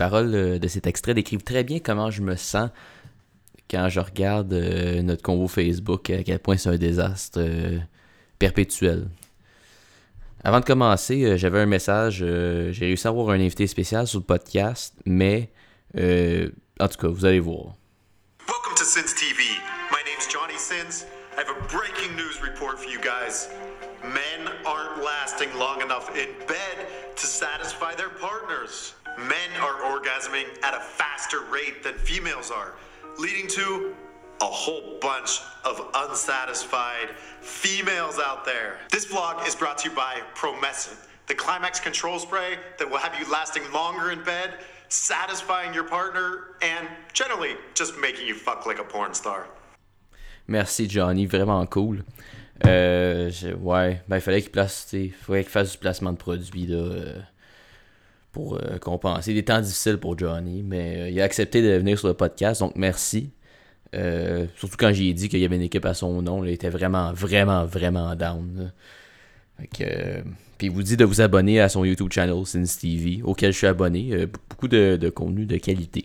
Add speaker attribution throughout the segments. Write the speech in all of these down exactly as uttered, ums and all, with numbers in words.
Speaker 1: paroles euh, de cet extrait décrivent très bien comment je me sens quand je regarde euh, notre convo Facebook, à quel point c'est un désastre euh, perpétuel. Avant de commencer, euh, j'avais un message. Euh, j'ai réussi à avoir un invité spécial sur le podcast, mais euh, en tout cas, vous allez voir.
Speaker 2: Welcome to Sins T V. My name's Johnny Sins. I have a breaking news report for you guys. Men aren't lasting long enough in bed to satisfy their partners. Men are orgasming at a faster rate than females are, leading to a whole bunch of unsatisfied females out there. This vlog is brought to you by Promescent, the climax control spray that will have you lasting longer in bed, satisfying your partner, and generally just making you fuck like a porn star.
Speaker 1: Merci Johnny, vraiment cool. Euh, je, ouais, ben il fallait qu'il place, il fallait qu'il fasse du placement de produits là, euh, pour euh, compenser des temps difficiles pour Johnny, mais euh, il a accepté de venir sur le podcast, donc merci. Euh, surtout quand j'ai dit qu'il y avait une équipe à son nom, là, il était vraiment, vraiment, vraiment down. Là. Fait que, euh, puis il vous dit de vous abonner à son YouTube channel Sins T V, auquel je suis abonné. Euh, beaucoup de, de contenu de qualité.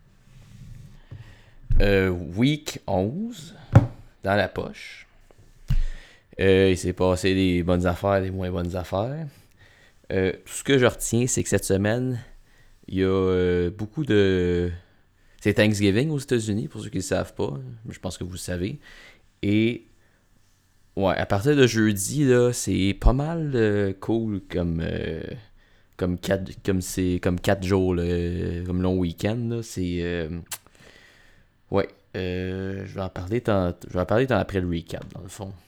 Speaker 1: Euh, week onze, dans la poche. Euh, il s'est passé des bonnes affaires, des moins bonnes affaires. Euh, tout ce que je retiens, c'est que cette semaine, il y a euh, beaucoup de... C'est Thanksgiving aux États-Unis, pour ceux qui ne le savent pas. Je pense que vous le savez. Et ouais, à partir de jeudi, là, c'est pas mal euh, cool comme euh, comme quatre comme c'est comme quatre jours, là, comme long week-end. Là, c'est euh, ouais, euh, je vais en parler tant, je vais en parler tant après le recap dans le fond.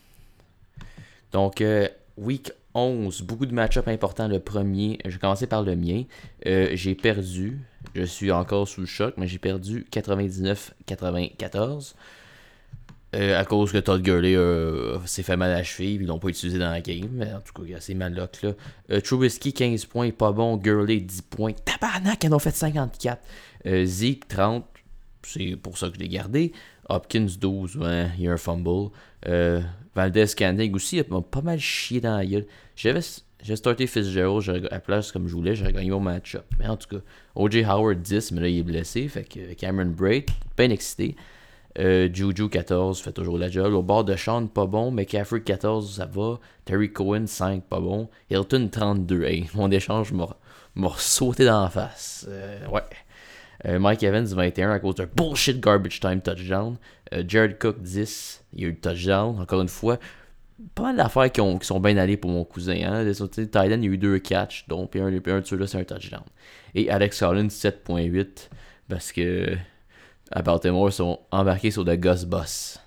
Speaker 1: Donc euh, week onze, beaucoup de match-ups importants. Le premier, je vais commencer par le mien. Euh, j'ai perdu. Je suis encore sous le choc, mais j'ai perdu quatre-vingt-dix-neuf à quatre-vingt-quatorze. Euh, à cause que Todd Gurley euh, s'est fait mal à la cheville, puis ils l'ont pas utilisé dans la game. Mais en tout cas, il y a assez malloc là. Euh, Trubisky, quinze points, pas bon. Gurley, dix points. Tabarnak, ils en ont fait cinquante-quatre. Euh, Zeke, trente. C'est pour ça que je l'ai gardé. Hopkins, douze. Ouais, il y a un fumble. Euh, Valdez-Scantling aussi, il a pas mal chié dans la gueule. J'avais, j'ai starté Fitzgerald à la place comme je voulais, j'aurais gagné mon match-up. Mais en tout cas, O J Howard, dix, mais là il est blessé. Fait que Cameron Braid, bien excité. Euh, Juju, quatorze, fait toujours la job. Au bord de Sean, pas bon. McCaffrey, quatorze, ça va. Terry Cohen, cinq, pas bon. Hilton, trente-deux. Hey, mon échange m'a, m'a sauté dans la face. Euh, ouais. Euh, Mike Evans, vingt et un, à cause d'un bullshit garbage time touchdown. Euh, Jared Cook, dix. Il y a eu le touchdown. Encore une fois, pas mal d'affaires qui, ont, qui sont bien allées pour mon cousin. Hein? Tylen, il y a eu deux catchs. Donc, puis un, puis un de ceux-là, c'est un touchdown. Et Alex Collins, sept virgule huit. Parce que à Baltimore, ils sont embarqués sur le Gus Bus.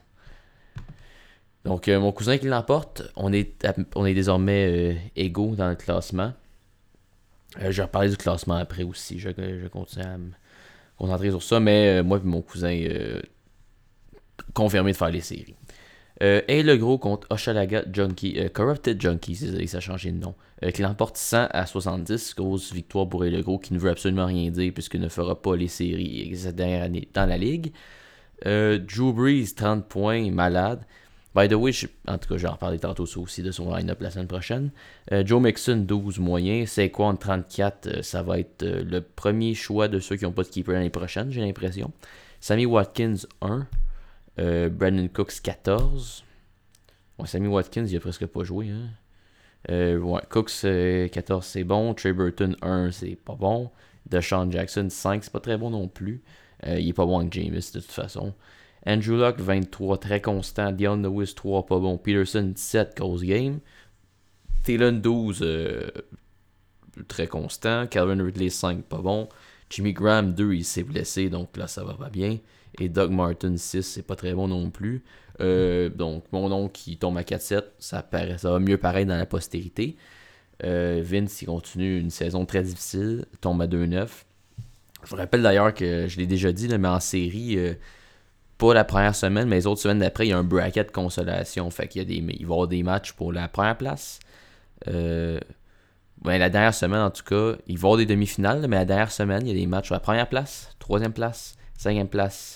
Speaker 1: Donc, euh, mon cousin qui l'emporte, on est, on est désormais euh, égaux dans le classement. Euh, je vais reparler du classement après aussi. Je, je continue à me concentrer sur ça. Mais euh, moi et mon cousin, euh, confirmé de faire les séries. Euh, et le gros contre Hochelaga Junkie, euh, Corrupted Junkie, ça a changé de nom, euh, qui l'emporte cent à soixante-dix, grosse victoire pour le gros qui ne veut absolument rien dire puisqu'il ne fera pas les séries cette dernière année dans la ligue. Euh, Drew Brees, trente points, malade. By the way, je, en tout cas, je vais en reparler tantôt ça aussi de son line-up la semaine prochaine. Euh, Joe Mixon, douze moyen. Saquon, trente-quatre, euh, ça va être euh, le premier choix de ceux qui n'ont pas de keeper l'année prochaine, j'ai l'impression. Sammy Watkins, un. Euh, Brandon Cooks, quatorze. Ouais, Sammy Watkins, il a presque pas joué. Hein? Euh, ouais, Cooks, euh, quatorze, c'est bon. Trey Burton, un, c'est pas bon. DeSean Jackson, cinq, c'est pas très bon non plus. Euh, il est pas bon avec Jameis, de toute façon. Andrew Luck, vingt-trois, très constant. Dion Lewis, trois, pas bon. Peterson, dix-sept, close game. Thielen, douze, euh, très constant. Calvin Ridley, cinq, pas bon. Jimmy Graham, deux, il s'est blessé, donc là, ça va pas bien. Et Doug Martin, six, c'est pas très bon non plus. Euh, donc, mon nom qui tombe à quatre sept, ça, paraît, ça va mieux paraître dans la postérité. Euh, Vince, il continue une saison très difficile, tombe à deux neuf. Je vous rappelle d'ailleurs que je l'ai déjà dit, là, mais en série, euh, pas la première semaine, mais les autres semaines d'après, il y a un bracket de consolation. Fait qu'il y a des, il va y avoir des matchs pour la première place. Euh, ben, la dernière semaine, en tout cas, il va y avoir des demi-finales, mais la dernière semaine, il y a des matchs pour la première place, troisième place, cinquième place,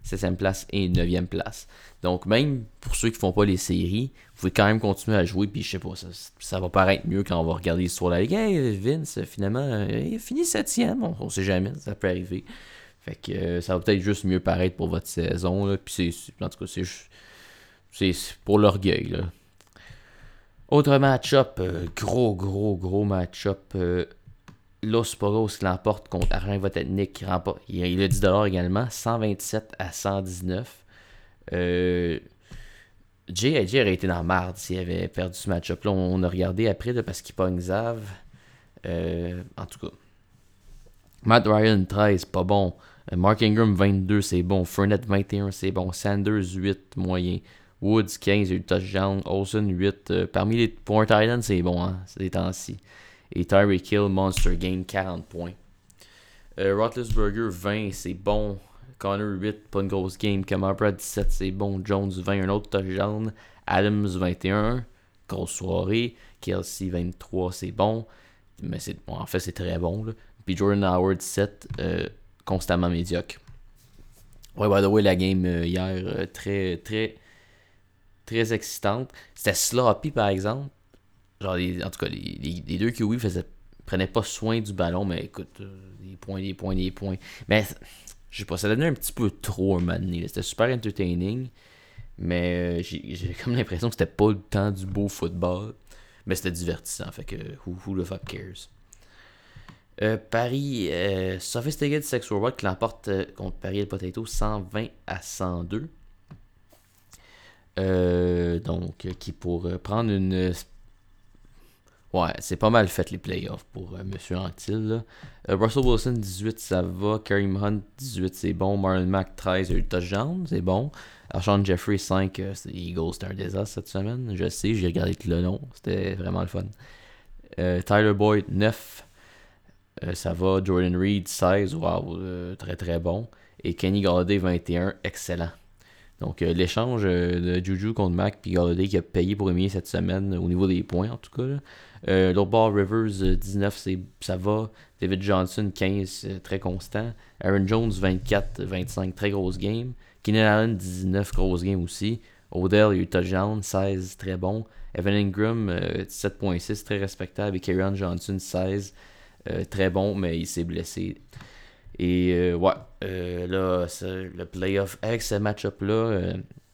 Speaker 1: septième place et neuvième place. Donc, même pour ceux qui font pas les séries, vous pouvez quand même continuer à jouer, puis je sais pas, ça, ça va paraître mieux quand on va regarder l'histoire de la Ligue. Hey, Vince, finalement, il a fini septième, on, on sait jamais, ça peut arriver. Fait que euh, ça va peut-être juste mieux paraître pour votre saison, là, puis c'est, en tout cas, c'est juste, c'est pour l'orgueil, là. Autre match-up, euh, gros, gros, gros match-up, euh, Los Poros qui l'emporte contre Argent Votetnik, qui remporte, il a, il a dix dollars également, cent vingt-sept à cent dix-neuf. Euh, Jay, Jay aurait été dans la marde s'il avait perdu ce match-up-là. On, on a regardé après là, parce qu'il pogne Zav. Euh, en tout cas. Matt Ryan, treize, pas bon. Euh, Mark Ingram, vingt-deux, c'est bon. Fournette, vingt et un, c'est bon. Sanders, huit, moyen. Woods, quinze, il y a eu touchdown. Olsen, huit. Euh, parmi les pour un tight end, c'est bon, hein, ces temps-ci. Et Tyreek Hill, monster game, quarante points. Euh, Roethlisberger, vingt, c'est bon. Connor, huit, pas une grosse game. Kamara, dix-sept, c'est bon. Jones, vingt, un autre touchdown. Adams, vingt et un, grosse soirée. Kelsey, vingt-trois, c'est bon. Mais c'est, bon, en fait, c'est très bon, là. Puis Jordan Howard, sept, euh, constamment médiocre. Ouais, by the way, la game euh, hier, euh, très, très, très excitante. C'était sloppy, par exemple. Genre, les, en tout cas, les, les, les deux Q B faisaient, prenaient pas soin du ballon, mais écoute, euh, des points, des points, des points. Mais, je sais pas, ça donnait un petit peu trop un moment donné. C'était super entertaining, mais euh, j'ai, j'ai comme l'impression que c'était pas le temps du beau football. Mais c'était divertissant, fait que who, who the fuck cares. Euh, Paris, euh, Sophisticated Sex Robot qui l'emporte euh, contre Paris El Potato cent vingt à cent deux. Euh, donc, qui pour euh, prendre une... Euh, ouais, c'est pas mal fait les playoffs pour euh, M. Anctil. Là. Euh, Russell Wilson, dix-huit, ça va. Kareem Hunt, dix-huit, c'est bon. Marlon Mack, treize, il y a eu le touchdown, c'est bon. Alshon Jeffrey, cinq, euh, c'est Eagles, c'était un désastre cette semaine. Je sais, j'ai regardé tout le long, c'était vraiment le fun. Euh, Tyler Boyd, neuf. Euh, ça va. Jordan Reed, seize. Wow, euh, très très bon. Et Kenny Galladay, vingt et un. Excellent. Donc, euh, l'échange euh, de Juju contre Mac puis Galladay qui a payé pour éminer cette semaine euh, au niveau des points, en tout cas. Là. Euh, L'autre bord, Rivers, euh, dix-neuf, c'est, ça va. David Johnson, quinze, euh, très constant. Aaron Jones, vingt-quatre, vingt-cinq, très grosse game. Keenan Allen, dix-neuf, grosse game aussi. Odell, il y a eu touchdown, seize, très bon. Evan Ingram, euh, dix-sept virgule six, très respectable. Et Kerryon Johnson, seize. Euh, très bon, mais il s'est blessé. Et euh, ouais, euh, là, le playoff avec ce match-up-là, euh,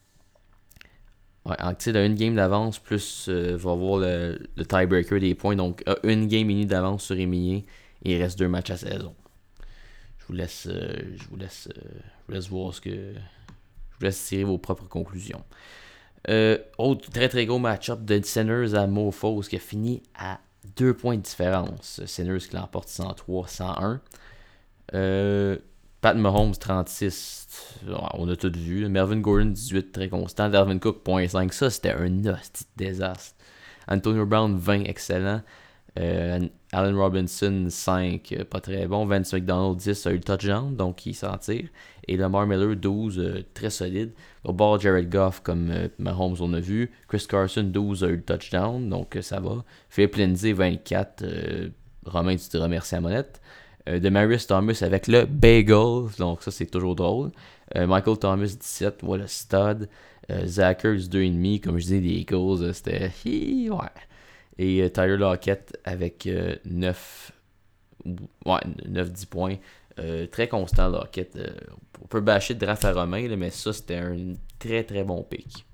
Speaker 1: ouais, Anctil a une game d'avance, plus euh, va avoir le, le tiebreaker des points. Donc, a une game et demie d'avance sur Émilien et il reste deux matchs à saison. Je vous laisse, euh, je vous laisse, euh, je vous laisse voir ce que. Je vous laisse tirer vos propres conclusions. Euh, autre très très gros match-up de Sinners à Mofos qui a fini à deux points de différence. Sinners qui l'emporte cent trois à cent un. Euh, Pat Mahomes trente-six. On a tout vu. Melvin Gordon dix-huit, très constant. Dalvin Cook zéro virgule cinq. Ça, c'était un hostie de désastre. Antonio Brown vingt, excellent. Euh, Allen Robinson cinq, pas très bon. Vance McDonald dix, a eu le touchdown, donc il s'en tire. Et Lamar Miller douze, euh, très solide. Au bord, Jared Goff, comme euh, Mahomes on a vu. Chris Carson douze, a eu le touchdown, donc euh, ça va. Philippe Lindsay vingt-quatre, euh, Romain, tu te remercies à Monette. Euh, Demaryius Thomas avec le bagel, donc ça c'est toujours drôle. Euh, Michael Thomas dix-sept, voilà, stud. Euh, Zachers deux virgule cinq, comme je disais, des Eagles, euh, c'était hi, ouais. Et euh, Tyler Lockett avec euh, neuf, ouais, neuf dix points. Euh, très constant, Lockett. Euh, on peut bâcher de draft à Romain, là, mais ça, c'était un très très bon pick.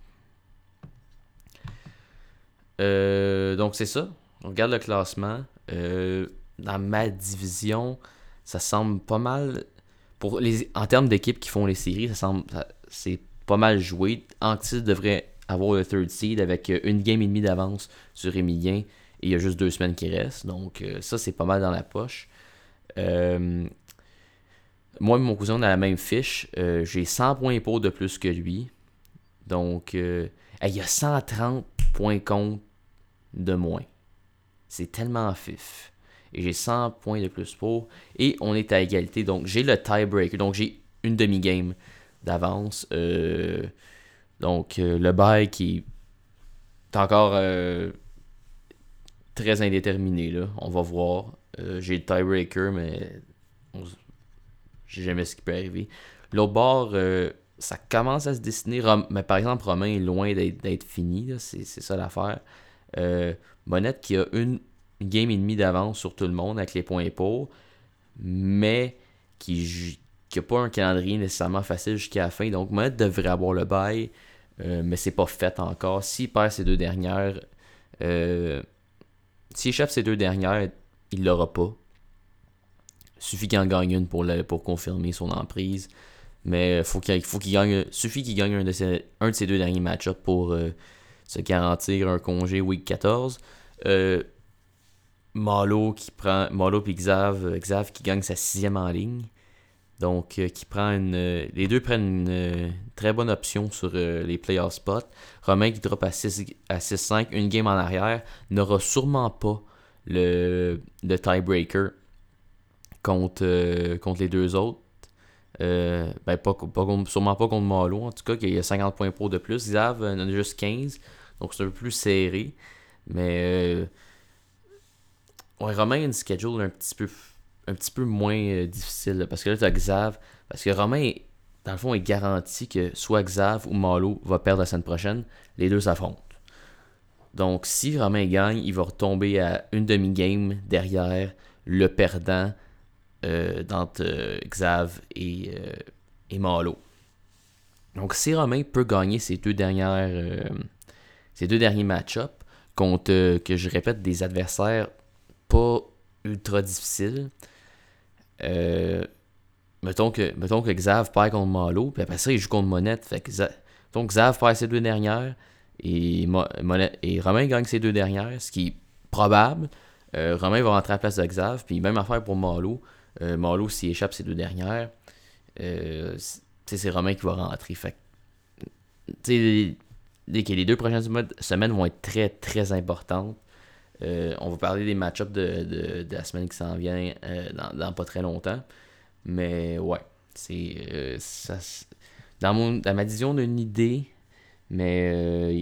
Speaker 1: Euh, donc, c'est ça. On regarde le classement. Euh, dans ma division, ça semble pas mal. Pour les, en termes d'équipes qui font les séries, ça semble, ça, c'est pas mal joué. Anctil devrait avoir le third seed avec une game et demie d'avance sur Émilien et il y a juste deux semaines qui restent. Donc euh, ça, c'est pas mal dans la poche. Euh, moi et mon cousin, on a la même fiche. Euh, j'ai cent points épaules de plus que lui. Donc, euh, il y a cent trente points contre de moins. C'est tellement fif. Et j'ai cent points de plus pour. Et on est à égalité. Donc, j'ai le tiebreaker. Donc, j'ai une demi-game d'avance. Euh, donc, euh, le bail qui est encore euh, très indéterminé. Là. On va voir. Euh, j'ai le tiebreaker, mais on, je sais jamais ce qui peut arriver. L'autre bord, euh, ça commence à se dessiner. Rom- mais par exemple, Romain est loin d'être, d'être fini. Là. C'est, c'est ça l'affaire. Euh, Monette qui a une game et demie d'avance sur tout le monde avec les points pour, mais qui n'a pas un calendrier nécessairement facile jusqu'à la fin. Donc, Monette devrait avoir le bail, euh, mais c'est pas fait encore. S'il perd ses deux dernières, euh, s'il échappe ses deux dernières, il l'aura pas. Il suffit qu'il en gagne une pour, le, pour confirmer son emprise. Mais faut qu'il, faut qu'il gagne, suffit qu'il gagne un de ses, un de ses deux derniers match-ups pour euh, se garantir un congé week quatorze. Euh, Malo qui prend Malo puis Xav, Xav qui gagne sa sixième en ligne. Donc euh, qui prend une. Euh, les deux prennent une euh, très bonne option sur euh, les playoff spots. Romain qui drop à six cinq, une game en arrière, n'aura sûrement pas le, le tiebreaker contre, euh, contre les deux autres. Euh, ben pas, pas, sûrement pas contre Malo, en tout cas, qu'il y a cinquante points pour de plus. Xav en a juste quinze, donc c'est un peu plus serré. Mais euh, ouais, Romain a une schedule un petit peu, un petit peu moins euh, difficile. Là, parce que là, tu as Xav. Parce que Romain, dans le fond, est garanti que soit Xav ou Malo va perdre la semaine prochaine. Les deux s'affrontent. Donc, si Romain gagne, il va retomber à une demi-game derrière le perdant euh, d'entre euh, Xav et, euh, et Malo. Donc, si Romain peut gagner ses deux dernières, euh, ses deux derniers match-ups contre, euh, que je répète, des adversaires pas ultra difficiles, euh, mettons, que, mettons que Xav perd contre Malo, puis après ça, il joue contre Monette. Fait que Xav, donc, Xav perd ses deux dernières, et, Mo, Monette, et Romain gagne ses deux dernières, ce qui est probable. Euh, Romain va rentrer à la place de Xav, puis même affaire pour Malo. Euh, Malo, s'il échappe ses deux dernières, euh, c'est Romain qui va rentrer. Fait que, les, les deux prochaines semaines vont être très, très importantes. Euh, on va parler des match-ups de, de, de la semaine qui s'en vient euh, dans, dans pas très longtemps. Mais ouais, c'est euh, ça, dans, mon, dans ma vision, on a une idée, mais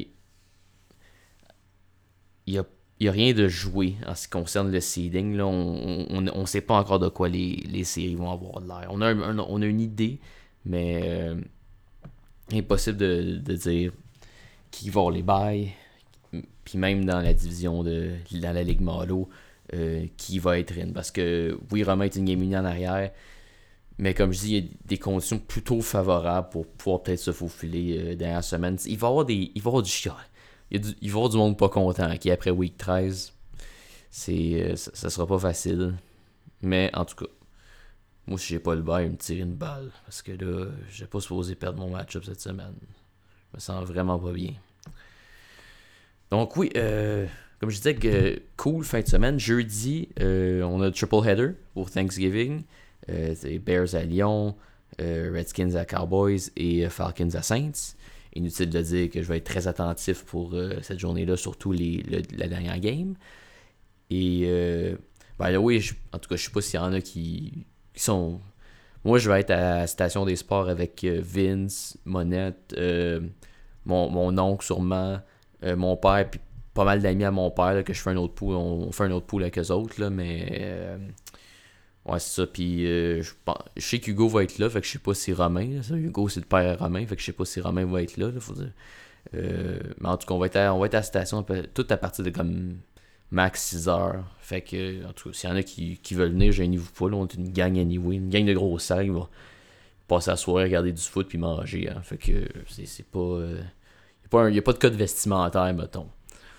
Speaker 1: il n'y a, y a rien de joué en ce qui concerne le seeding. Là, on ne sait pas encore de quoi les, les séries vont avoir de l'air. On a, un, on a une idée, mais euh, impossible de, de dire qui va avoir les bails. Puis même dans la division de dans la Ligue Malo, euh, qui va être in. Parce que oui, Romain est une game unie en arrière, mais comme je dis, il y a des conditions plutôt favorables pour pouvoir peut-être se faufiler euh, dernière semaine. Il va y avoir des. Il va y avoir du chiant. Il, du, il va y avoir du monde pas content qui après week treize. C'est, euh, ça, ça sera pas facile. Mais en tout cas, moi si j'ai pas le bail, il me tire une balle. Parce que là, j'ai pas supposé perdre mon match-up cette semaine. Je me sens vraiment pas bien. Donc oui, euh, comme je disais, que, cool fin de semaine. Jeudi, euh, on a triple header pour Thanksgiving. Euh, c'est Bears à Lyon, euh, Redskins à Cowboys et Falcons à Saints. Inutile de dire que je vais être très attentif pour euh, cette journée-là, surtout les, le, la dernière game. Et, euh, ben là, oui, je, en tout cas, je sais pas s'il y en a qui, qui sont... Moi, je vais être à la Station des Sports avec euh, Vince, Monette, euh, mon, mon oncle sûrement, euh, mon père, puis pas mal d'amis à mon père, là, que je fais un autre pool. On, on fait un autre pool avec eux autres, là, mais... Euh, ouais, c'est ça. Puis euh, je, je sais qu'Hugo va être là, fait que je sais pas si Romain. Là, ça. Hugo, c'est le père à Romain, fait que je sais pas si Romain va être là. là faut dire. Euh, mais en tout cas, on va être à, on va être à la station tout à partir de comme max six heures. Fait que, en tout cas, s'il y en a qui, qui veulent venir, gênez-vous pas. Là, on est une gang anyway, une gang de gros sacs. Ils vont passer la soirée, regarder du foot puis manger. Hein. Fait que c'est, c'est pas. Il euh, n'y a, a pas de code vestimentaire, mettons.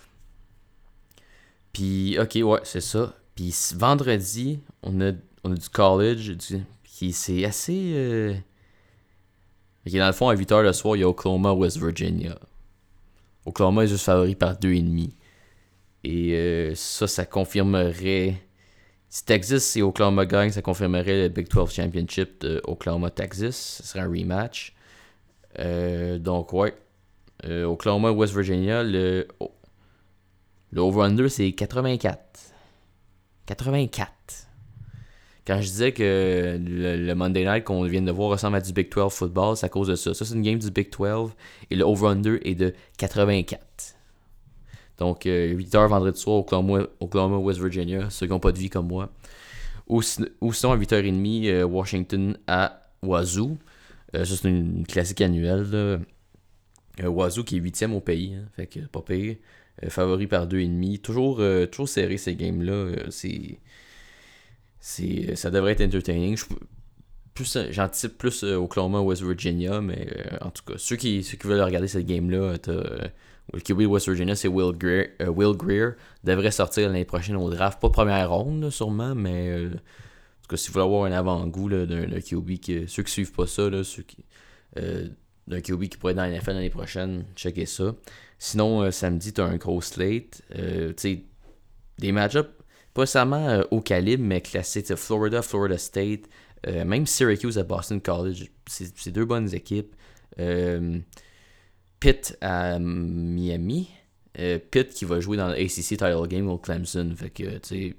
Speaker 1: Puis, ok, ouais, c'est ça. Puis vendredi, on a. On a du college, du, qui c'est assez... Euh... Okay, dans le fond, à huit heures le soir, il y a Oklahoma, West Virginia. Oklahoma est juste favori par deux virgule cinq. Et euh, ça, ça confirmerait... Si Texas et Oklahoma gagnent, ça confirmerait le Big douze Championship de Oklahoma-Texas. Ce serait un rematch. Euh, donc, ouais. Euh, Oklahoma, West Virginia, le, le over-under, c'est quatre-vingt-quatre. quatre-vingt-quatre. Quand je disais que le, le Monday Night qu'on vient de voir ressemble à du Big douze football, c'est à cause de ça. Ça, c'est une game du Big douze et le over-under est de quatre-vingt-quatre. Donc, euh, huit heures vendredi soir, Oklahoma, Oklahoma, West Virginia, ceux qui n'ont pas de vie comme moi. Ou, ou sinon, à huit heures trente, euh, Washington à Wazoo. Euh, ça, c'est une, une classique annuelle. Là. Euh, Wazoo qui est huitième au pays, hein, fait que pas pire. Euh, favori par deux virgule cinq. Toujours, euh, toujours serré ces games-là. Euh, c'est, c'est, ça devrait être entertaining. Je, plus, j'anticipe plus euh, Oklahoma West Virginia, mais euh, en tout cas, ceux qui, ceux qui veulent regarder cette game-là, t'as, euh, le Q B de West Virginia, c'est Will Greer. Euh, Will Greer devrait sortir l'année prochaine au draft. Pas première ronde, là, sûrement, mais euh, en tout cas, si vous voulez avoir un avant-goût là, d'un, d'un Q B, que, ceux qui suivent pas ça, là, ceux qui, euh, d'un Q B qui pourrait être dans la N F L l'année prochaine, checkez ça. Sinon, euh, samedi, tu as un gros slate. Euh, tu sais, des match-ups, pas seulement euh, au calibre, mais classiques. Florida, Florida State, euh, même Syracuse à Boston College. C'est, c'est deux bonnes équipes. Euh, Pitt à Miami. Euh, Pitt qui va jouer dans le A C C Title Game au Clemson. Fait que, tu sais,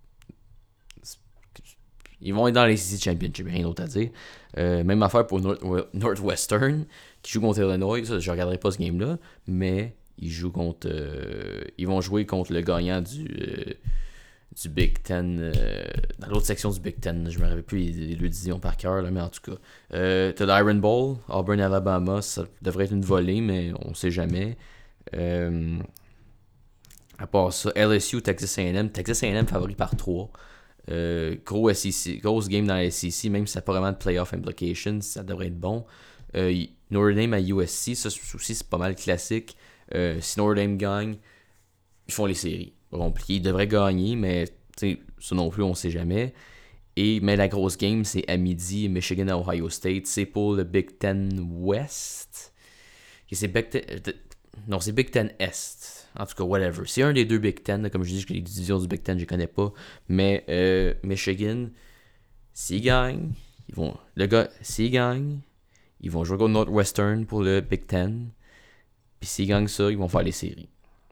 Speaker 1: ils vont être dans l'A C C Championship, rien d'autre à dire. Euh, même affaire pour North, Northwestern, qui joue contre Illinois. Ça, je ne regarderai pas ce game-là, mais ils jouent contre. Euh, ils vont jouer contre le gagnant du, euh, du Big Ten. Euh, dans l'autre section du Big Ten. Je ne me rappelle plus les, les deux divisions par cœur, là, mais en tout cas. Euh, t'as l'Iron Bowl, Auburn, Alabama. Ça devrait être une volée, mais on ne sait jamais. Euh, à part ça, L S U, Texas A and M. Texas A and M favori par trois. Euh, gros S E C, grosse game dans la S E C, même si ça n'a pas vraiment de playoff implications, ça devrait être bon. Euh, Notre Dame à U S C, ça aussi c'est pas mal classique. Euh, si Notre Dame gagne, ils font les séries. Compliqué. Ils devraient gagner, mais ça non plus, on sait jamais. Et, mais la grosse game, c'est à midi, Michigan à Ohio State. C'est pour le Big Ten West. Et c'est Big Ten... Non, c'est Big Ten Est. En tout cas, whatever. C'est un des deux Big Ten. Comme je dis, les divisions du Big Ten, je ne connais pas. Mais euh, Michigan, s'ils gagnent, ils vont. Le gars, s'ils gagnent, ils vont jouer contre Northwestern pour le Big Ten. Puis s'ils gagnent ça, ils vont faire les séries.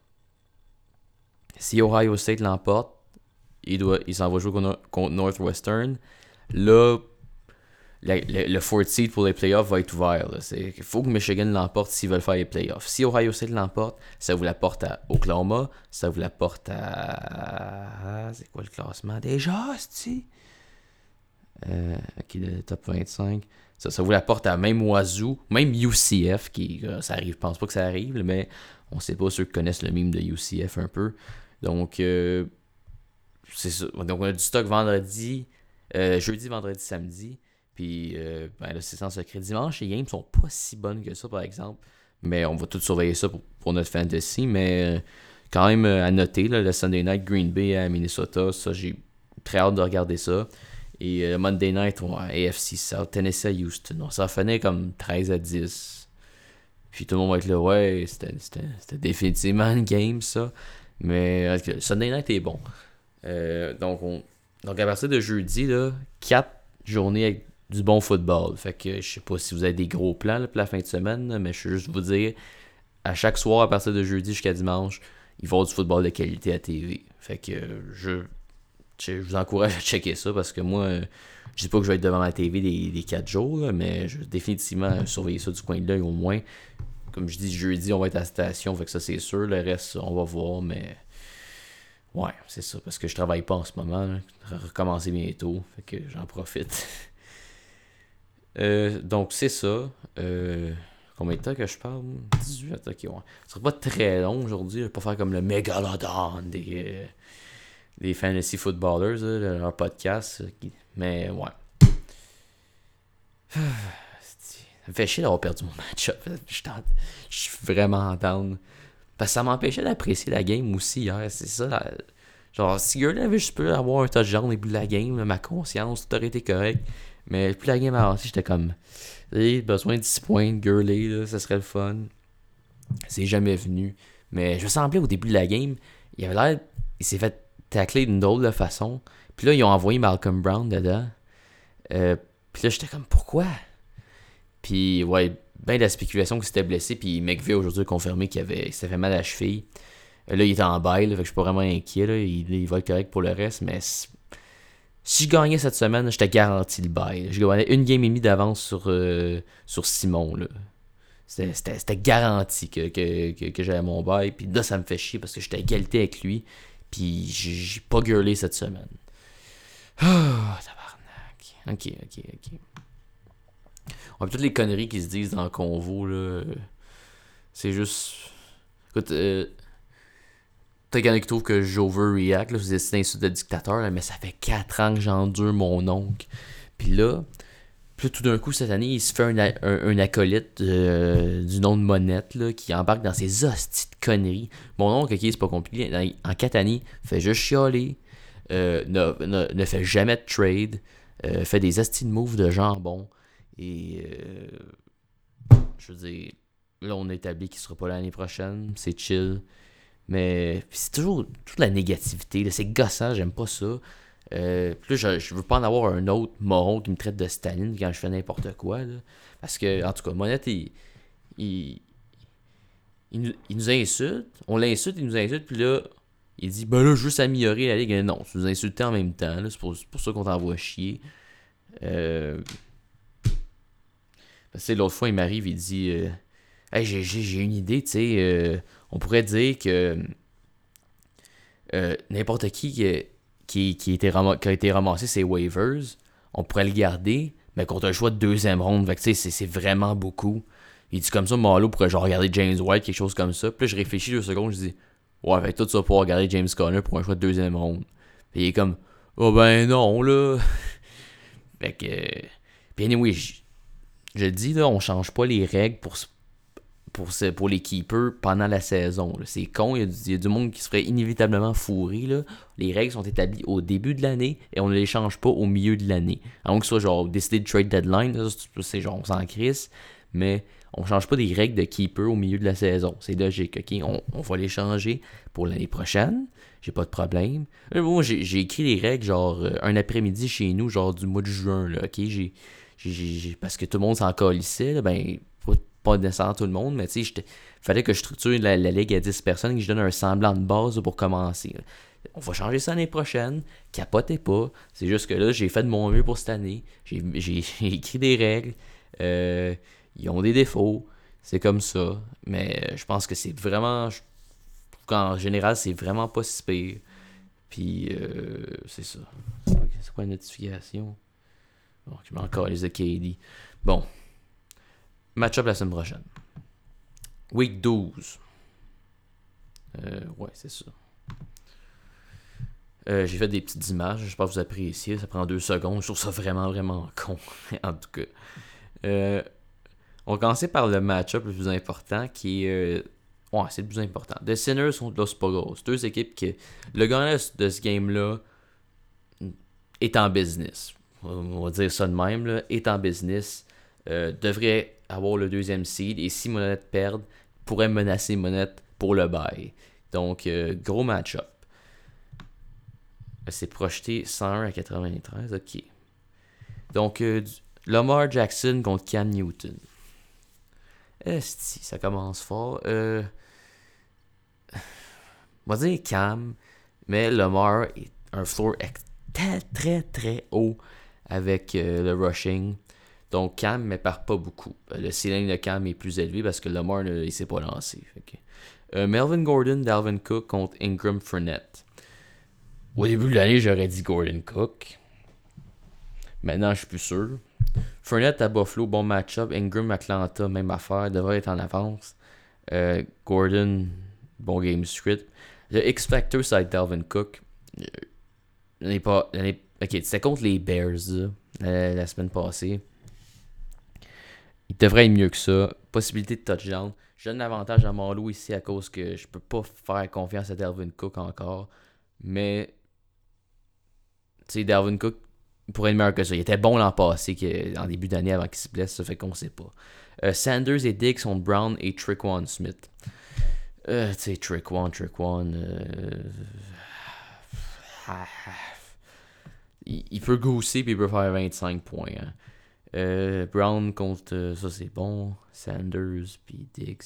Speaker 1: Si Ohio State l'emporte, il, doit, il s'en va jouer contre, contre Northwestern. Là, La, le, le fourth seed pour les playoffs va être ouvert. Il faut que Michigan l'emporte s'ils veulent faire les playoffs. Si Ohio State l'emporte, ça vous l'apporte à Oklahoma, ça vous l'apporte à... C'est quoi le classement déjà, c'est-tu? Euh, ok, le top vingt-cinq. Ça, ça vous l'apporte à même Wazoo, même U C F, qui ça arrive, je pense pas que ça arrive, mais on sait pas ceux qui connaissent le meme de U C F un peu. Donc, euh, c'est ça. Donc, on a du stock vendredi, euh, jeudi, vendredi, samedi. Puis, euh, ben là, c'est sans secret. Dimanche, les games sont pas si bonnes que ça, par exemple. Mais on va tout surveiller ça pour, pour notre fantasy. Mais euh, quand même euh, à noter, là, le Sunday Night Green Bay à Minnesota, ça, j'ai très hâte de regarder ça. Et euh, Monday Night, ouais, A F C South, Tennessee à Houston. Non, ça finit comme treize à dix. Puis tout le monde va être là, ouais, c'était, c'était, c'était définitivement une game, ça. Mais euh, le Sunday Night est bon. Euh, donc, on, donc, à partir de jeudi, là, quatre journées avec du bon football. Fait que je sais pas si vous avez des gros plans là, pour la fin de semaine, là, mais je veux juste vous dire, à chaque soir, à partir de jeudi jusqu'à dimanche, il va y avoir du football de qualité à T V. Fait que je, je vous encourage à checker ça parce que moi, je dis pas que je vais être devant ma T V les, les quatre jours, là, mais je vais définitivement surveiller ça du coin de l'œil au moins. Comme je dis, jeudi, on va être à la station, fait que ça c'est sûr. Le reste, on va voir, mais ouais, c'est ça, parce que je travaille pas en ce moment. Là. Je vais recommencer bientôt, fait que j'en profite. Euh, donc c'est ça. Euh, combien de temps que je parle? dix-huit, ok, ouais. Ce sera pas très long aujourd'hui. Je vais pas faire comme le mégalodon des, euh, des fantasy footballers, là, de leur podcast. Mais ouais. Ça me fait chier d'avoir perdu mon match-up. Je suis vraiment down. Parce que ça m'empêchait d'apprécier la game aussi hier. C'est ça. La... Genre, si Gurley avait juste pu avoir un touchdown au début de la game, là, ma conscience, tout aurait été correct. Mais plus la game avancée, j'étais comme, hey, besoin de six points, Gurley, là, ça serait le fun. C'est jamais venu. Mais je me semblais au début de la game, il avait l'air, il s'est fait tacler d'une drôle de façon. Puis là, ils ont envoyé Malcolm Brown dedans. Euh, puis là, j'étais comme, pourquoi? Puis, ouais, ben de la spéculation qu'il s'était blessé. Puis McVay aujourd'hui a confirmé qu'il, avait, qu'il s'était fait mal à la cheville. Euh, là, il était en bail, là, fait que je suis pas vraiment inquiet. Là. Il, il va être correct pour le reste, mais si je gagnais cette semaine, je te garantis le bail. Je gagnais une game et demie d'avance sur, euh, sur Simon. Là. C'était, c'était, c'était garanti que, que, que, que j'avais mon bail. Puis là, ça me fait chier parce que j'étais à égalité avec lui. Puis j'ai, j'ai pas girlé cette semaine. Oh, tabarnak. Ok, ok, ok. On toutes les conneries qui se disent dans le convo, là, c'est juste... Écoute, euh, peut-être qu'il y en a qui trouvent que j'overreact, là, c'est une insulte de dictateur, là, mais ça fait quatre ans que j'endure mon oncle. Puis là, puis tout d'un coup, cette année, il se fait un, un, un acolyte euh, du nom de Monette, là, qui embarque dans ses hosties de conneries. Mon oncle, ok, c'est pas compliqué, en quatre années, fait juste chialer, euh, ne, ne, ne fait jamais de trade, euh, fait des hosties de moves de jambon, et... Euh, je veux dire... Là, on a établi qu'il ne sera pas là l'année prochaine. C'est chill. Mais c'est toujours toute la négativité. Là. C'est gossant, j'aime pas ça. Euh, puis là, je, je veux pas en avoir un autre moron qui me traite de Staline quand je fais n'importe quoi. Là. Parce que, en tout cas, Monette, il, il, il, nous, il nous insulte. On l'insulte, il nous insulte. Puis là, il dit, ben là, je veux s'améliorer la ligue. Non, tu nous insultes en même temps. Là. C'est, pour, c'est pour ça qu'on t'envoie chier. Euh... Parce que l'autre fois, il m'arrive, il dit... Euh, Hey, j'ai, j'ai, j'ai une idée, tu sais. Euh, on pourrait dire que euh, n'importe qui qui, qui, qui, était ram- qui a été ramassé ses waivers, on pourrait le garder, mais contre un choix de deuxième ronde. Fait que, tu sais, c'est, c'est vraiment beaucoup. Il dit comme ça, Malo pourrait genre regarder James White, quelque chose comme ça. Puis là, je réfléchis deux secondes, je dis, ouais, fait que toi, tu vas pouvoir regarder James Conner pour un choix de deuxième ronde. Puis il est comme, oh ben non, là. Fait que. Euh, puis anyway, je, je le dis, là, on change pas les règles pour Pour, pour les keepers pendant la saison. Là. C'est con, il y, a du, il y a du monde qui se ferait inévitablement fourrer. Là. Les règles sont établies au début de l'année et on ne les change pas au milieu de l'année. À moins que ce soit genre décidé de trade deadline, là, c'est genre on s'en crisse, mais on ne change pas des règles de keeper au milieu de la saison. C'est logique, ok? On, on va les changer pour l'année prochaine. J'ai pas de problème. Là, moi, j'ai, j'ai écrit les règles genre euh, un après-midi chez nous, genre du mois de juin, là, ok? J'ai, j'ai, j'ai, parce que tout le monde s'en calissait, là, ben. Pas nécessairement tout le monde, mais tu sais, il fallait que je structure la, la ligue à dix personnes et que je donne un semblant de base pour commencer. On va changer ça l'année prochaine. Capotez pas. C'est juste que là, j'ai fait de mon mieux pour cette année. J'ai, j'ai, j'ai écrit des règles. Euh, ils ont des défauts. C'est comme ça. Mais je pense que c'est vraiment... Je trouve qu'en général, c'est vraiment pas si pire. Puis, euh, c'est ça. C'est quoi la notification? Bon, je m'en calisse de K D. Bon. Match-up la semaine prochaine. Week douze. Euh, ouais, c'est ça. Euh, j'ai fait des petites images. J'espère que vous appréciez. Ça prend deux secondes. Je trouve ça vraiment, vraiment con. En tout cas. Euh, on va commencer par le match-up le plus important qui est... Euh, ouais, c'est le plus important. The Sinners contre Los Pogos. Deux équipes qui... Le gagnant de ce game-là est en business. On va dire ça de même. Là, est en business. Euh, devrait avoir le deuxième seed et si Monette perd, pourrait menacer Monette pour le bail. Donc, euh, gros match-up. C'est projeté cent un à quatre-vingt-treize. Ok. Donc, euh, Lamar Jackson contre Cam Newton. Esti, ça commence fort. Euh, on va dire Cam, mais Lamar est un floor très, très, très haut avec euh, le rushing. Donc, Cam ne part pas beaucoup. Le ceiling de Cam est plus élevé parce que Lamar ne il s'est pas lancé. Okay. Euh, Melvin Gordon, Dalvin Cook contre Ingram Fournette. Au début de l'année, j'aurais dit Gordon Cook. Maintenant, je suis plus sûr. Fournette à Buffalo, bon match-up. Ingram Atlanta, même affaire. Devrait être en avance. Euh, Gordon, bon game script. Le X-Factor, ça va être Dalvin Cook. Euh, pas, ok, c'était contre les Bears là, la, la semaine passée. Il devrait être mieux que ça. Possibilité de touchdown. Je donne l'avantage à Marlowe ici à cause que je peux pas faire confiance à Dalvin Cook encore. Mais, tu sais, Dalvin Cook pourrait être meilleur que ça. Il était bon l'an passé, en début d'année avant qu'il se blesse. Ça fait qu'on sait pas. Euh, Sanders et Diggs sont Brown et Trickwan Smith. Euh, tu sais, Trickwan, Trickwan. Euh... Il, il peut gousser puis il peut faire vingt-cinq points. Hein. Euh, Brown contre... Euh, ça, c'est bon. Sanders puis Diggs.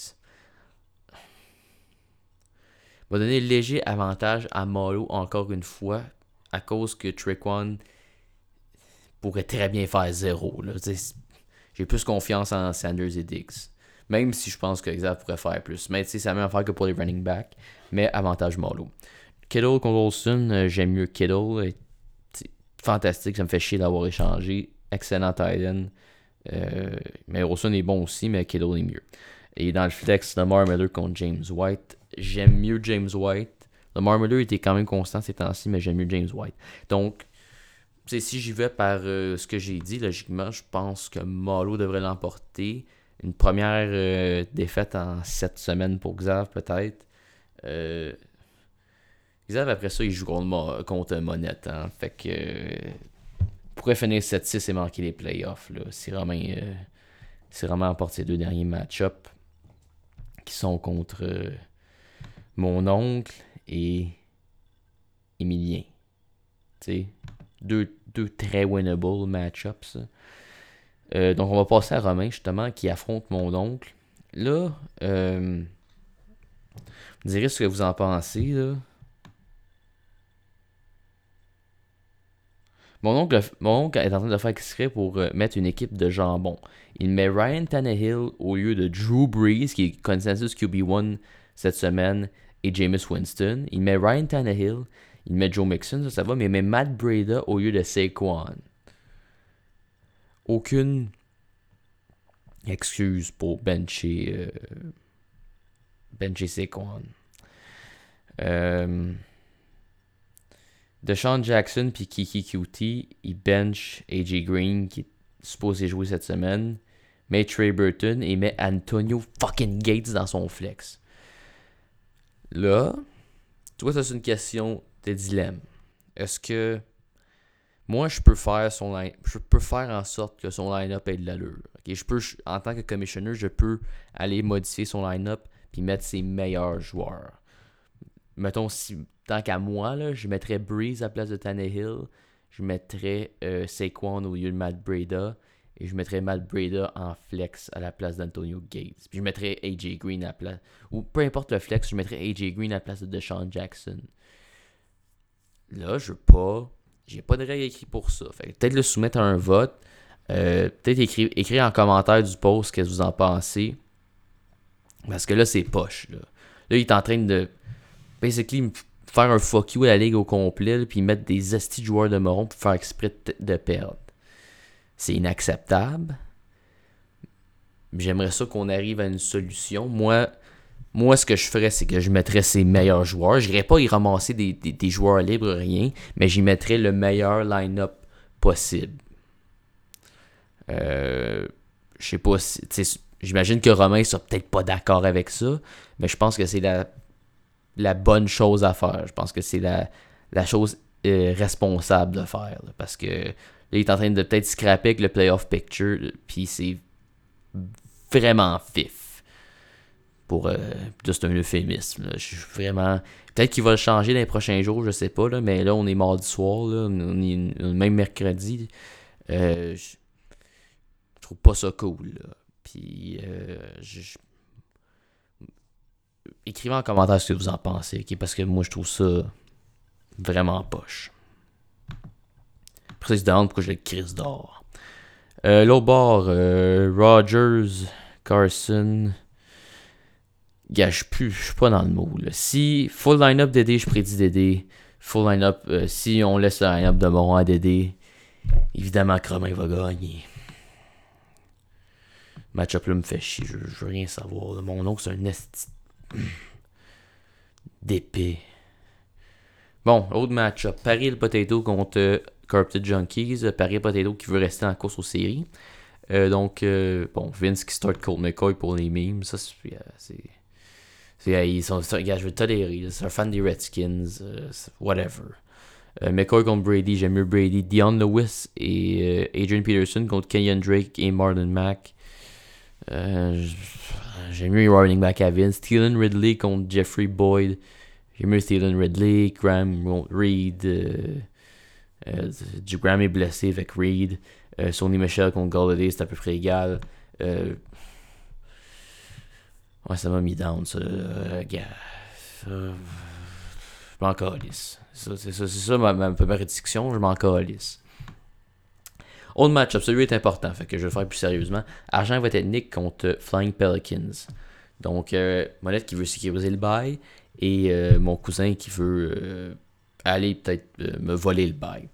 Speaker 1: Va donner léger avantage à Malo encore une fois à cause que Trickwan pourrait très bien faire zéro. Là. J'ai plus confiance en Sanders et Diggs. Même si je pense que Xav pourrait faire plus. Mais c'est la même affaire que pour les running backs. Mais avantage Malo. Kittle contre Olsen, euh, j'aime mieux Kittle. C'est fantastique, ça me fait chier d'avoir échangé. Excellent tight end. Euh, mais Rosen est bon aussi, mais Kittle est mieux. Et dans le flex, Lamar Miller contre James White. J'aime mieux James White. Lamar Miller était quand même constant ces temps-ci, mais j'aime mieux James White. Donc, si j'y vais par euh, ce que j'ai dit, logiquement, je pense que Malo devrait l'emporter. Une première euh, défaite en sept semaines pour Xav, peut-être. Euh, Xav, après ça, il joue contre, contre Monette. Hein, fait que... Euh, pourrait finir sept six et manquer les playoffs. Là. C'est vraiment... Euh, c'est vraiment emporté ces deux derniers match-ups qui sont contre euh, mon oncle et Emilien. Tu sais, deux, deux très winnable match-ups. Euh, donc, on va passer à Romain, justement, qui affronte mon oncle. Là, euh, vous me direz ce que vous en pensez, là. Mon oncle, mon oncle est en train de faire exprès pour euh, mettre une équipe de jambon. Il met Ryan Tannehill au lieu de Drew Brees, qui est consensus Q B un cette semaine, et Jameis Winston. Il met Ryan Tannehill, il met Joe Mixon, ça, ça va, mais il met Matt Breida au lieu de Saquon. Aucune excuse pour bencher, euh, bencher Saquon. Euh... DeSean Jackson puis Kiki Cutie, il bench A J Green qui est supposé jouer cette semaine, met Trey Burton et met Antonio fucking Gates dans son flex. Là, tu vois, ça c'est une question de dilemme. Est-ce que moi je peux faire son line, je peux faire en sorte que son line-up ait de l'allure. Okay? Je peux, en tant que commissioner, je peux aller modifier son line-up puis mettre ses meilleurs joueurs. Mettons, si, tant qu'à moi, là, je mettrais Breeze à la place de Tannehill. Je mettrais euh, Saquon au lieu de Matt Breida. Et je mettrais Matt Breida en flex à la place d'Antonio Gates. Puis je mettrais A J Green à la place... Ou peu importe le flex, je mettrais A J Green à la place de DeSean Jackson. Là, je veux pas... J'ai pas de règle écrite pour ça. Fait que peut-être le soumettre à un vote. Euh, peut-être écrire, écrire en commentaire du post ce que vous en pensez. Parce que là, c'est poche. Là, là il est en train de... basically faire un fuck you à la ligue au complet, puis mettre des astis de joueurs de moron pour faire exprès de, de perdre. C'est inacceptable. J'aimerais ça qu'on arrive à une solution. Moi, moi ce que je ferais, c'est que je mettrais ses meilleurs joueurs. Je n'irais pas y ramasser des, des, des joueurs libres, rien, mais j'y mettrais le meilleur line-up possible. Euh, je sais pas si... J'imagine que Romain ne sera peut-être pas d'accord avec ça, mais je pense que c'est la... la bonne chose à faire. Je pense que c'est la, la chose euh, responsable de faire. Là, parce que là, il est en train de peut-être scraper avec le playoff picture. Puis c'est vraiment fif. Pour euh, juste un euphémisme. Là. Je suis vraiment. Peut-être qu'il va le changer dans les prochains jours, je sais pas. Là, mais là, on est mardi soir. Là, on est même mercredi. Euh, je, je trouve pas ça cool. Là. Puis euh, je. Écrivez en commentaire ce que vous en pensez, okay? Parce que moi, je trouve ça vraiment poche. Après ça, se demande pourquoi j'ai le Chris d'or. Euh, l'autre bord, euh, Rodgers, Carson. Gars, je ne suis pas dans le mood. Là. Si full line-up Dédé, je prédis Dédé. Full line-up, euh, si on laisse le line-up de Moron à Dédé, évidemment que Romain va gagner. Match-up là me fait chier, je, je veux rien savoir. Là. Mon oncle, c'est un esti d'épée. Bon, autre match-up. Paris le Potato contre euh, Corrupted Junkies. Paris le Potato qui veut rester en course aux séries. Euh, donc, euh, bon, Vince qui start Colt McCoy pour les memes. Ça, c'est... Euh, c'est, c'est euh, ils sont... Regarde, je veux tolérer. C'est un fan des Redskins. Euh, whatever. Euh, McCoy contre Brady. J'aime mieux Brady. Dion Lewis et euh, Adrian Peterson contre Kenyon Drake et Marlon Mack. Euh, J'aime mieux running back à Vince. Thielen Ridley contre Jeffrey Boyd. J'aime mieux Thielen Ridley. Graham Reed. Euh, euh, Graham est blessé avec Reed. Euh, Sony Michel contre Golladay, c'est à peu près égal. Euh, ouais, ça m'a mis down, ça. Euh, gars. Euh, je m'en calisse. C'est ça, c'est ça ma, ma, ma prédiction. Je m'en calisse. Autre match-up, celui est important, fait que je vais le faire plus sérieusement. Argent va être Nick contre Flying Pelicans. Donc, euh, Monette qui veut sécuriser le bail et euh, mon cousin qui veut euh, aller peut-être euh, me voler le bail.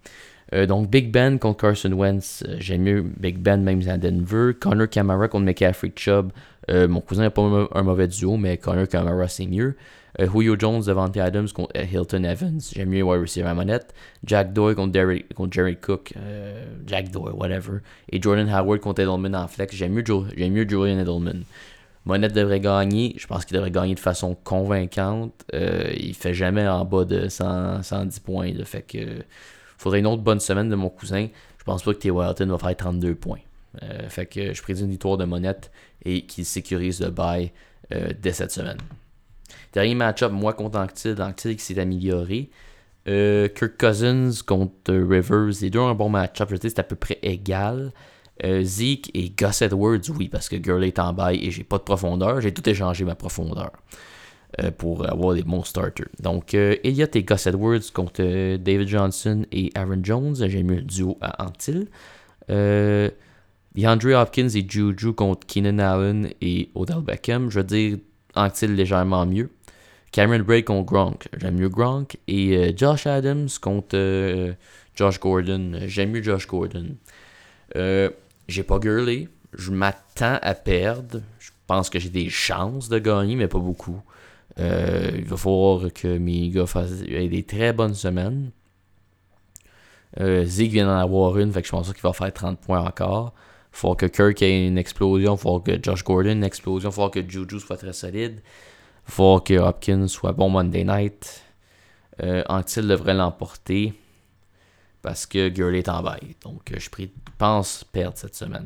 Speaker 1: Euh, donc, Big Ben contre Carson Wentz, euh, j'aime mieux Big Ben même à Denver. Connor Kamara contre McCaffrey Chubb. Euh, mon cousin n'a pas un, un mauvais duo, mais Connor Kamara, c'est mieux. Euh, Julio Jones, Devante Adams contre euh, Hilton Evans. J'aime mieux wide receiver à monette. Jack Doyle contre, Derek, contre Jared Cook. Euh, Jack Doyle, whatever. Et Jordan Howard contre Edelman en flex. J'aime mieux, Joe, j'aime mieux Julian Edelman. Monette devrait gagner. Je pense qu'il devrait gagner de façon convaincante. Euh, il fait jamais en bas de cent, cent dix points. Là, fait que faudrait une autre bonne semaine de mon cousin. Je pense pas que T. Wilton va faire trente-deux points. Euh, fait que je prédis une victoire de Monette et qu'il sécurise le bye euh, dès cette semaine. Dernier match-up, moi contre Anctil. Anctil qui s'est amélioré. Euh, Kirk Cousins contre Rivers. Les deux ont un bon match-up. Je sais c'est à peu près égal. Euh, Zeke et Gus Edwards, oui, parce que Gurley est en bail et j'ai pas de profondeur. J'ai tout échangé ma profondeur euh, pour avoir des bons starters. Donc, euh, Elliott et Gus Edwards contre euh, David Johnson et Aaron Jones. J'ai mis un duo à Anctil. Euh, DeAndre Hopkins et Juju contre Keenan Allen et Odell Beckham. Je veux dire, Anctil légèrement mieux. Cameron Brate contre Gronk. J'aime mieux Gronk. Et euh, Josh Adams contre euh, Josh Gordon. J'aime mieux Josh Gordon. Euh, j'ai pas Gurley. Je m'attends à perdre. Je pense que j'ai des chances de gagner, mais pas beaucoup. Euh, il va falloir que mes gars fassent des très bonnes semaines. Euh, Zeke vient d'en avoir une, fait que je pense qu'il va faire trente points encore. Il faut que Kirk ait une explosion. Il faut que Josh Gordon ait une explosion. Il faut que Juju soit très solide. Il faut que Hopkins soit bon Monday night. Euh, Anctil devrait l'emporter parce que Gurley est en bail. Donc, je pense perdre cette semaine.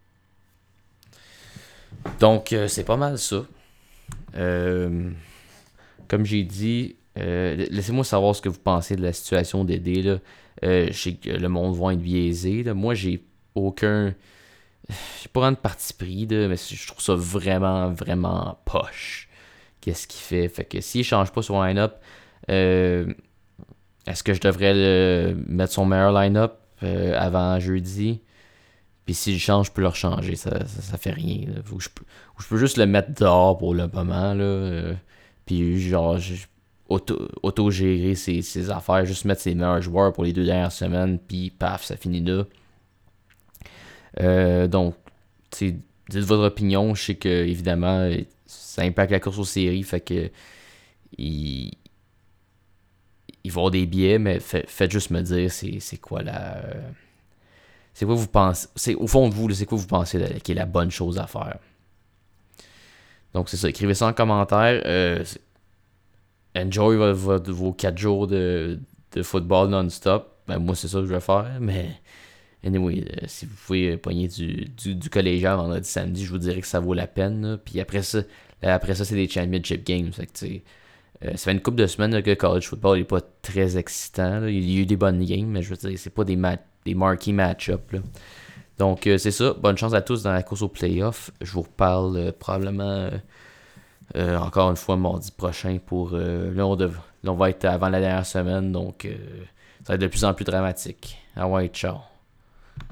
Speaker 1: Donc, euh, c'est pas mal ça. Euh, comme j'ai dit, euh, laissez-moi savoir ce que vous pensez de la situation D D. Là. Euh, je sais que le monde va être biaisé. Là. Moi, j'ai aucun... J'ai pas vraiment de parti pris, là, mais je trouve ça vraiment, vraiment poche. Qu'est-ce qu'il fait? Fait que s'il change pas son line-up, euh, est-ce que je devrais le, mettre son meilleur line-up euh, avant jeudi? Puis s'il change, je peux le rechanger. Ça, ça, ça fait rien. Là. Faut que je, peux, je peux juste le mettre dehors pour le moment. Là, euh, puis genre, je, auto, auto-gérer ses, ses affaires. Juste mettre ses meilleurs joueurs pour les deux dernières semaines. Puis paf, ça finit là. Euh, donc, dites votre opinion. Je sais que, évidemment, ça impacte la course aux séries. Fait que il, il va y avoir des biais, mais fait, faites juste me dire c'est, c'est quoi la. Euh, c'est quoi vous pensez. C'est, au fond de vous, c'est quoi vous pensez là, qui est la bonne chose à faire. Donc c'est ça. Écrivez ça en commentaire. Euh, enjoy votre, votre, vos quatre jours de, de football non-stop. Ben, moi, c'est ça que je vais faire, mais. Anyway, euh, si vous pouvez pogner du, du, du collégial vendredi samedi, je vous dirais que ça vaut la peine. Là. Puis après ça, après ça, c'est des championship games. Fait que, euh, ça fait une couple de semaines là, que le college football n'est pas très excitant. Là. Il y a eu des bonnes games, mais je veux dire, c'est pas des, mat- des marquee match-up. Là. Donc euh, c'est ça. Bonne chance à tous dans la course au playoff. Je vous reparle euh, probablement euh, euh, encore une fois mardi prochain pour. Euh, là, on dev- là, on va être avant la dernière semaine, donc euh, ça va être de plus en plus dramatique. Ah ouais, ciao.